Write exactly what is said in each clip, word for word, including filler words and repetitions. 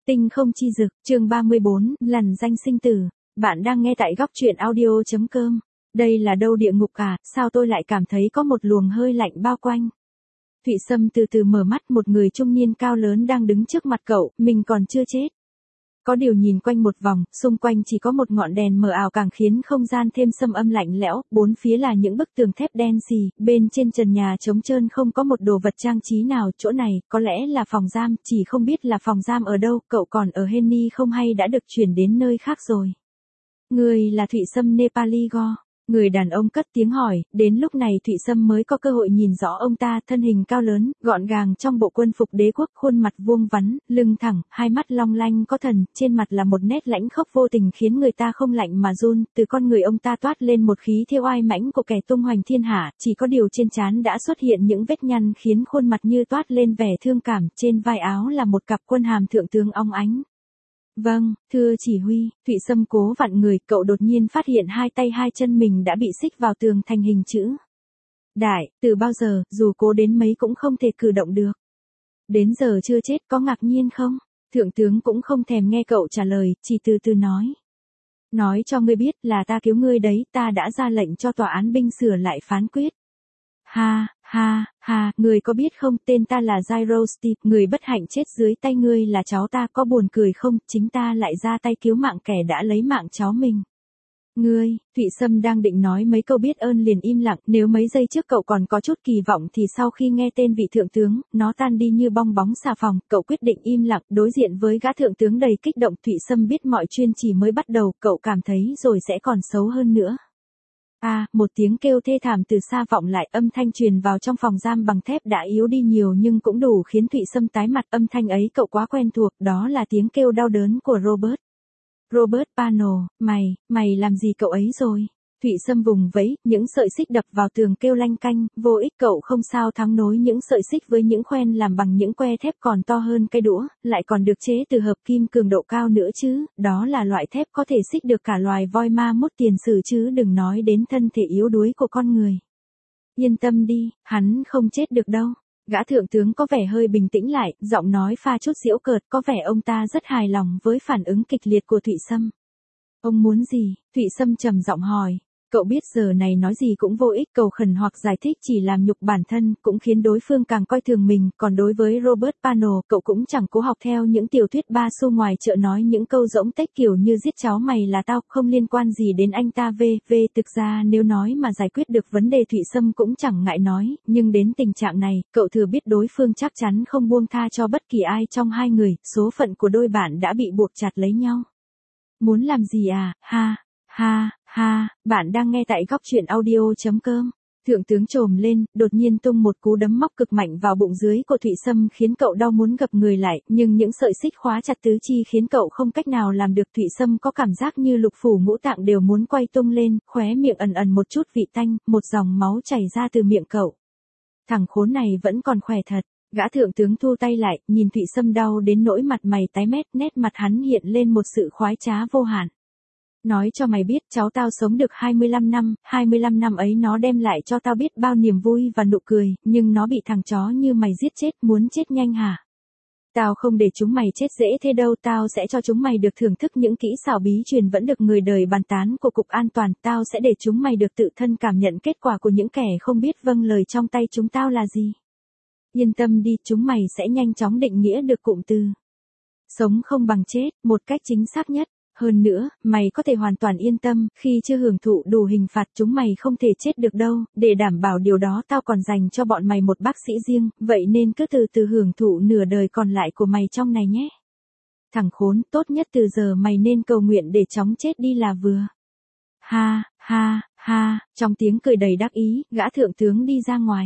Tinh không chi dực, chương ba mươi bốn, lằn danh sinh tử. Bạn đang nghe tại góc truyện audio chấm com. Đây là đâu địa ngục à, sao tôi lại cảm thấy có một luồng hơi lạnh bao quanh. Thụy Sâm từ từ mở mắt, một người trung niên cao lớn đang đứng trước mặt cậu, mình còn chưa chết. Có điều nhìn quanh một vòng, xung quanh chỉ có một ngọn đèn mờ ảo càng khiến không gian thêm sâm âm lạnh lẽo, bốn phía là những bức tường thép đen xì, bên trên trần nhà trống trơn không có một đồ vật trang trí nào, chỗ này, có lẽ là phòng giam, chỉ không biết là phòng giam ở đâu, cậu còn ở Henny không hay đã được chuyển đến nơi khác rồi. Người là Thụy Sâm Nepali Go. Người đàn ông cất tiếng hỏi, đến lúc này Thụy Sâm mới có cơ hội nhìn rõ ông ta, thân hình cao lớn, gọn gàng trong bộ quân phục đế quốc, khuôn mặt vuông vắn, lưng thẳng, hai mắt long lanh có thần, trên mặt là một nét lãnh khốc vô tình khiến người ta không lạnh mà run, từ con người ông ta toát lên một khí thế oai mãnh của kẻ tung hoành thiên hạ, chỉ có điều trên trán đã xuất hiện những vết nhăn khiến khuôn mặt như toát lên vẻ thương cảm, trên vai áo là một cặp quân hàm thượng tướng óng ánh. Vâng, thưa chỉ huy, Thụy Sâm cố vặn người, cậu đột nhiên phát hiện hai tay hai chân mình đã bị xích vào tường thành hình chữ đại, từ bao giờ, dù cố đến mấy cũng không thể cử động được. Đến giờ chưa chết, có ngạc nhiên không? Thượng tướng cũng không thèm nghe cậu trả lời, chỉ từ từ nói. Nói cho ngươi biết là ta cứu ngươi đấy, ta đã ra lệnh cho tòa án binh sửa lại phán quyết. Ha, ha, ha, người có biết không, tên ta là Gyro Steve, người bất hạnh chết dưới tay ngươi là cháu ta, có buồn cười không, chính ta lại ra tay cứu mạng kẻ đã lấy mạng cháu mình. Ngươi, Thụy Sâm đang định nói mấy câu biết ơn liền im lặng, nếu mấy giây trước cậu còn có chút kỳ vọng thì sau khi nghe tên vị thượng tướng, nó tan đi như bong bóng xà phòng, cậu quyết định im lặng, đối diện với gã thượng tướng đầy kích động. Thụy Sâm biết mọi chuyện chỉ mới bắt đầu, cậu cảm thấy rồi sẽ còn xấu hơn nữa. A, à, một tiếng kêu thê thảm từ xa vọng lại, âm thanh truyền vào trong phòng giam bằng thép đã yếu đi nhiều nhưng cũng đủ khiến Thụy Sâm tái mặt, âm thanh ấy cậu quá quen thuộc, đó là tiếng kêu đau đớn của Robert. Robert Pano, mày, mày làm gì cậu ấy rồi? Thụy Sâm vùng vẫy, những sợi xích đập vào tường kêu lanh canh, vô ích, cậu không sao thắng nối những sợi xích với những khoen làm bằng những que thép còn to hơn cây đũa, lại còn được chế từ hợp kim cường độ cao nữa chứ, đó là loại thép có thể xích được cả loài voi ma mút tiền sử chứ đừng nói đến thân thể yếu đuối của con người. Yên tâm đi, hắn không chết được đâu. Gã thượng tướng có vẻ hơi bình tĩnh lại, giọng nói pha chút giễu cợt, có vẻ ông ta rất hài lòng với phản ứng kịch liệt của Thụy Sâm. Ông muốn gì? Thụy Sâm trầm giọng hỏi. Cậu biết giờ này nói gì cũng vô ích, cầu khẩn hoặc giải thích chỉ làm nhục bản thân, cũng khiến đối phương càng coi thường mình, còn đối với Robert Pano, cậu cũng chẳng cố học theo những tiểu thuyết ba xu ngoài chợ nói những câu rỗng tếch kiểu như giết cháu mày là tao, không liên quan gì đến anh ta v, v, thực ra nếu nói mà giải quyết được vấn đề Thụy Sâm cũng chẳng ngại nói, nhưng đến tình trạng này, cậu thừa biết đối phương chắc chắn không buông tha cho bất kỳ ai trong hai người, số phận của đôi bạn đã bị buộc chặt lấy nhau. Muốn làm gì à, ha, ha. Ha, bạn đang nghe tại góc truyện audio chấm com. Thượng tướng trồm lên, đột nhiên tung một cú đấm móc cực mạnh vào bụng dưới của Thụy Sâm khiến cậu đau muốn gập người lại, nhưng những sợi xích khóa chặt tứ chi khiến cậu không cách nào làm được. Thụy Sâm có cảm giác như lục phủ ngũ tạng đều muốn quay tung lên, khóe miệng ẩn ẩn một chút vị tanh, một dòng máu chảy ra từ miệng cậu. Thằng khốn này vẫn còn khỏe thật. Gã thượng tướng thu tay lại, nhìn Thụy Sâm đau đến nỗi mặt mày tái mét, nét mặt hắn hiện lên một sự khoái trá vô hạn. Nói cho mày biết, cháu tao sống được hai mươi lăm năm, hai mươi lăm năm ấy nó đem lại cho tao biết bao niềm vui và nụ cười, nhưng nó bị thằng chó như mày giết chết, muốn chết nhanh hả? Tao không để chúng mày chết dễ thế đâu, tao sẽ cho chúng mày được thưởng thức những kỹ xảo bí truyền vẫn được người đời bàn tán của Cục An toàn, tao sẽ để chúng mày được tự thân cảm nhận kết quả của những kẻ không biết vâng lời trong tay chúng tao là gì. Yên tâm đi, chúng mày sẽ nhanh chóng định nghĩa được cụm từ sống không bằng chết, một cách chính xác nhất. Hơn nữa, mày có thể hoàn toàn yên tâm, khi chưa hưởng thụ đủ hình phạt chúng mày không thể chết được đâu, để đảm bảo điều đó tao còn dành cho bọn mày một bác sĩ riêng, vậy nên cứ từ từ hưởng thụ nửa đời còn lại của mày trong này nhé. Thằng khốn, tốt nhất từ giờ mày nên cầu nguyện để chóng chết đi là vừa. Ha, ha, ha, trong tiếng cười đầy đắc ý, gã thượng tướng đi ra ngoài.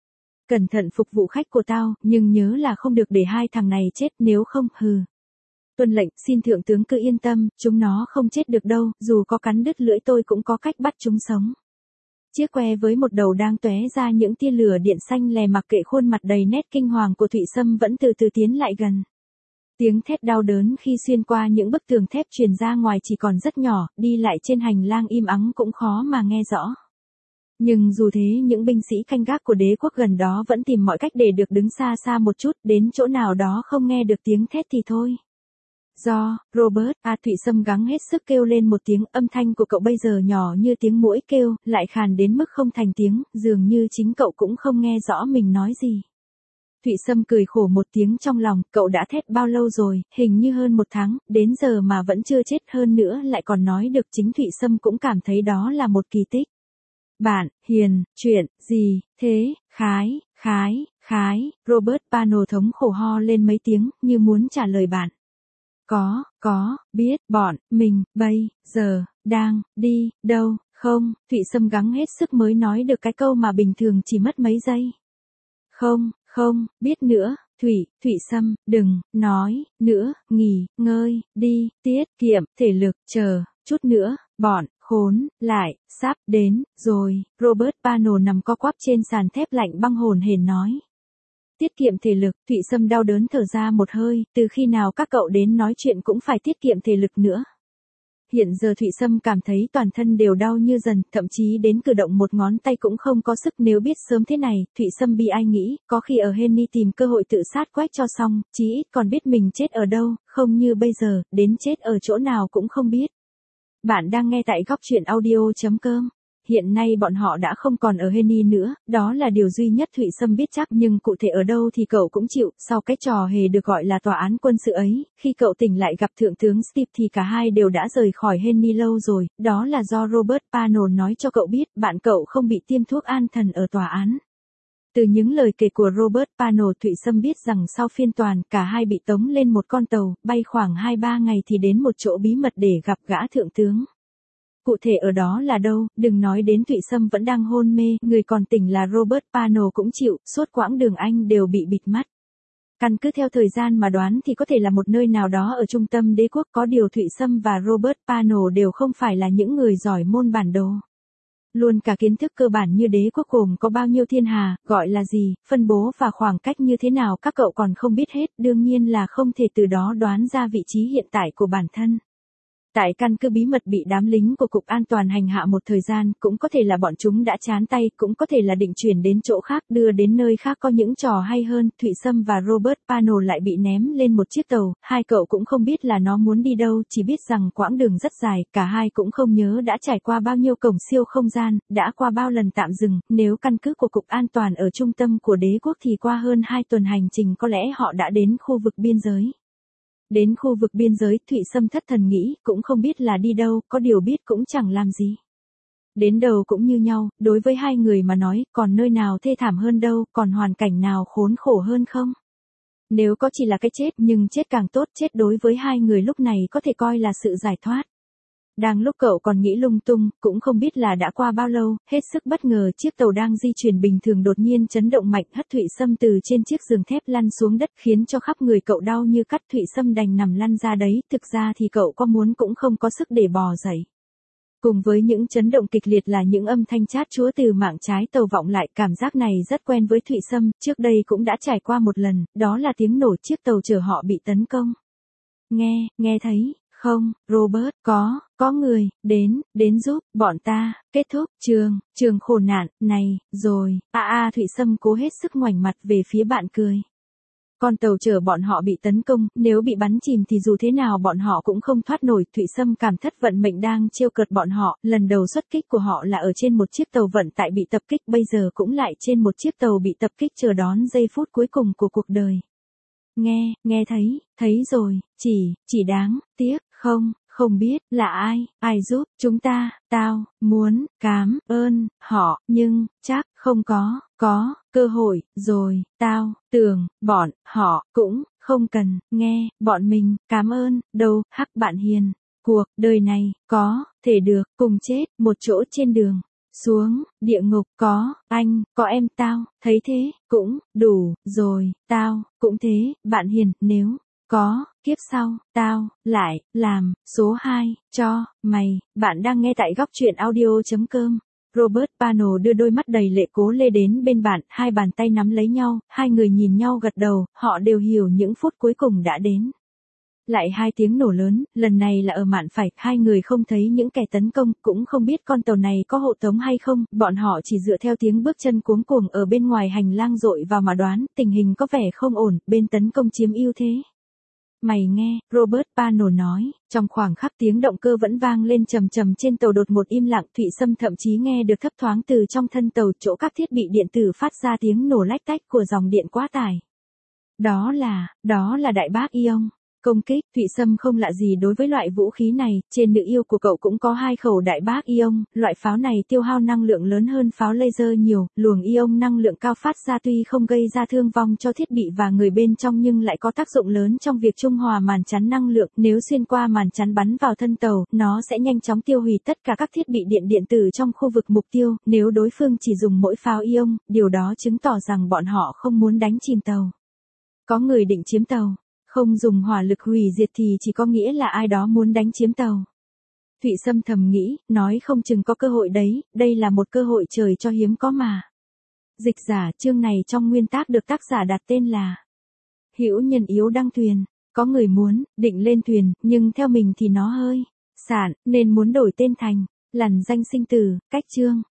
Cẩn thận phục vụ khách của tao, nhưng nhớ là không được để hai thằng này chết, nếu không, hừ. Tuân lệnh, xin thượng tướng cứ yên tâm, chúng nó không chết được đâu, dù có cắn đứt lưỡi tôi cũng có cách bắt chúng sống. Chiếc que với một đầu đang tóe ra những tia lửa điện xanh lè mặc kệ khuôn mặt đầy nét kinh hoàng của Thụy Sâm vẫn từ từ tiến lại gần. Tiếng thét đau đớn khi xuyên qua những bức tường thép truyền ra ngoài chỉ còn rất nhỏ, đi lại trên hành lang im ắng cũng khó mà nghe rõ. Nhưng dù thế những binh sĩ canh gác của đế quốc gần đó vẫn tìm mọi cách để được đứng xa xa một chút, đến chỗ nào đó không nghe được tiếng thét thì thôi. Do, Robert, à Thụy Sâm gắng hết sức kêu lên một tiếng, âm thanh của cậu bây giờ nhỏ như tiếng muỗi kêu, lại khàn đến mức không thành tiếng, dường như chính cậu cũng không nghe rõ mình nói gì. Thụy Sâm cười khổ một tiếng trong lòng, cậu đã thét bao lâu rồi, hình như hơn một tháng, đến giờ mà vẫn chưa chết, hơn nữa lại còn nói được, chính Thụy Sâm cũng cảm thấy đó là một kỳ tích. Bạn, Hiền, chuyện, gì, thế, khái, khái, khái, Robert Pano thống khổ ho lên mấy tiếng, như muốn trả lời bạn. Có, có, biết, bọn, mình, bây, giờ, đang, đi, đâu, không, Thụy Sâm gắng hết sức mới nói được cái câu mà bình thường chỉ mất mấy giây. Không, không, biết nữa, Thụy, Thụy Sâm, đừng, nói, nữa, nghỉ, ngơi, đi, tiết, kiệm, thể lực, chờ, chút nữa, bọn, khốn, lại, sắp, đến, rồi, Robert Pano nằm co quắp trên sàn thép lạnh băng hồn hển nói. Tiết kiệm thể lực, Thụy Sâm đau đớn thở ra một hơi, từ khi nào các cậu đến nói chuyện cũng phải tiết kiệm thể lực nữa. Hiện giờ Thụy Sâm cảm thấy toàn thân đều đau như dần, thậm chí đến cử động một ngón tay cũng không có sức, nếu biết sớm thế này, Thụy Sâm bi ai nghĩ, có khi ở Henny tìm cơ hội tự sát quách cho xong, chí ít còn biết mình chết ở đâu, không như bây giờ, đến chết ở chỗ nào cũng không biết. Bạn đang nghe tại góc truyện audio chấm com. Hiện nay bọn họ đã không còn ở Henny nữa, đó là điều duy nhất Thụy Sâm biết chắc, nhưng cụ thể ở đâu thì cậu cũng chịu, sau cái trò hề được gọi là tòa án quân sự ấy, khi cậu tỉnh lại gặp Thượng tướng Steve thì cả hai đều đã rời khỏi Henny lâu rồi, đó là do Robert Pano nói cho cậu biết, bạn cậu không bị tiêm thuốc an thần ở tòa án. Từ những lời kể của Robert Pano, Thụy Sâm biết rằng sau phiên toàn, cả hai bị tống lên một con tàu, bay khoảng hai ba ngày thì đến một chỗ bí mật để gặp gã thượng tướng. Cụ thể ở đó là đâu, đừng nói đến Thụy Sâm vẫn đang hôn mê, người còn tỉnh là Robert Pano cũng chịu, suốt quãng đường anh đều bị bịt mắt. Căn cứ theo thời gian mà đoán thì có thể là một nơi nào đó ở trung tâm đế quốc, có điều Thụy Sâm và Robert Pano đều không phải là những người giỏi môn bản đồ. Luôn cả kiến thức cơ bản như đế quốc gồm có bao nhiêu thiên hà, gọi là gì, phân bố và khoảng cách như thế nào các cậu còn không biết hết, đương nhiên là không thể từ đó đoán ra vị trí hiện tại của bản thân. Tại căn cứ bí mật bị đám lính của Cục An toàn hành hạ một thời gian, cũng có thể là bọn chúng đã chán tay, cũng có thể là định chuyển đến chỗ khác, đưa đến nơi khác có những trò hay hơn. Thụy Sâm và Robert Pano lại bị ném lên một chiếc tàu, hai cậu cũng không biết là nó muốn đi đâu, chỉ biết rằng quãng đường rất dài, cả hai cũng không nhớ đã trải qua bao nhiêu cổng siêu không gian, đã qua bao lần tạm dừng, nếu căn cứ của Cục An toàn ở trung tâm của đế quốc thì qua hơn hai tuần hành trình có lẽ họ đã đến khu vực biên giới. Đến khu vực biên giới, Thụy Sâm thất thần nghĩ, cũng không biết là đi đâu, có điều biết cũng chẳng làm gì. Đến đầu cũng như nhau, đối với hai người mà nói, còn nơi nào thê thảm hơn đâu, còn hoàn cảnh nào khốn khổ hơn không? Nếu có chỉ là cái chết, nhưng chết càng tốt, chết đối với hai người lúc này có thể coi là sự giải thoát. Đang lúc cậu còn nghĩ lung tung, cũng không biết là đã qua bao lâu, hết sức bất ngờ chiếc tàu đang di chuyển bình thường đột nhiên chấn động mạnh, hất Thụy Sâm từ trên chiếc giường thép lăn xuống đất, khiến cho khắp người cậu đau như cắt. Thụy Sâm đành nằm lăn ra đấy, thực ra thì cậu có muốn cũng không có sức để bò dậy. Cùng với những chấn động kịch liệt là những âm thanh chát chúa từ mảng trái tàu vọng lại, cảm giác này rất quen với Thụy Sâm, trước đây cũng đã trải qua một lần, đó là tiếng nổ chiếc tàu chở họ bị tấn công. Nghe, nghe thấy. Không, Robert, có, có người, đến, đến giúp, bọn ta, kết thúc, trường, trường khổ nạn, này, rồi, a à, a Thụy Sâm cố hết sức ngoảnh mặt về phía bạn cười. Con tàu chở bọn họ bị tấn công, nếu bị bắn chìm thì dù thế nào bọn họ cũng không thoát nổi. Thụy Sâm cảm thất vận mệnh đang trêu cợt bọn họ, lần đầu xuất kích của họ là ở trên một chiếc tàu vận tải bị tập kích, bây giờ cũng lại trên một chiếc tàu bị tập kích chờ đón giây phút cuối cùng của cuộc đời. Nghe, nghe thấy, thấy rồi, chỉ, chỉ đáng, tiếc, không, không biết, là ai, ai giúp, chúng ta, tao, muốn, cám, ơn, họ, nhưng, chắc, không có, có, cơ hội, rồi, tao, tưởng, bọn, họ, cũng, không cần, nghe, bọn mình, cám ơn, đâu, hắc bạn hiền, cuộc, đời này, có, thể được, cùng chết, một chỗ trên đường. Xuống, địa ngục, có, anh, có em, tao, thấy thế, cũng, đủ, rồi, tao, cũng thế, bạn hiền, nếu, có, kiếp sau, tao, lại, làm, số hai, cho, mày, bạn đang nghe tại góc truyện audio chấm com. Robert Pano đưa đôi mắt đầy lệ cố lê đến bên bạn, hai bàn tay nắm lấy nhau, hai người nhìn nhau gật đầu, họ đều hiểu những phút cuối cùng đã đến. Lại hai tiếng nổ lớn, lần này là ở mạn phải, hai người không thấy những kẻ tấn công, cũng không biết con tàu này có hộ tống hay không, bọn họ chỉ dựa theo tiếng bước chân cuống cuồng ở bên ngoài hành lang dội vào mà đoán, tình hình có vẻ không ổn, bên tấn công chiếm ưu thế. mày nghe, Robert Pano nói, trong khoảng khắc tiếng động cơ vẫn vang lên trầm trầm trên tàu đột một im lặng, Thụy Sâm thậm chí nghe được thấp thoáng từ trong thân tàu chỗ các thiết bị điện tử phát ra tiếng nổ lách tách của dòng điện quá tải. Đó là, đó là đại bác Ion. Công kích, Thụy Sâm không lạ gì đối với loại vũ khí này, trên nữ yêu của cậu cũng có hai khẩu đại bác Ion, loại pháo này tiêu hao năng lượng lớn hơn pháo laser nhiều, luồng Ion năng lượng cao phát ra tuy không gây ra thương vong cho thiết bị và người bên trong nhưng lại có tác dụng lớn trong việc trung hòa màn chắn năng lượng, nếu xuyên qua màn chắn bắn vào thân tàu, nó sẽ nhanh chóng tiêu hủy tất cả các thiết bị điện điện tử trong khu vực mục tiêu, nếu đối phương chỉ dùng mỗi pháo Ion, điều đó chứng tỏ rằng bọn họ không muốn đánh chìm tàu. Có người định chiếm tàu. Không dùng hỏa lực hủy diệt thì chỉ có nghĩa là ai đó muốn đánh chiếm tàu. Thụy Sâm thầm nghĩ, nói không chừng có cơ hội đấy, đây là một cơ hội trời cho hiếm có mà. Dịch giả chương này trong nguyên tác được tác giả đặt tên là Hữu Nhân Yếu Đăng Thuyền. Có người muốn, định lên thuyền, nhưng theo mình thì nó hơi sạn, nên muốn đổi tên thành Lằn Danh Sinh Tử, cách chương.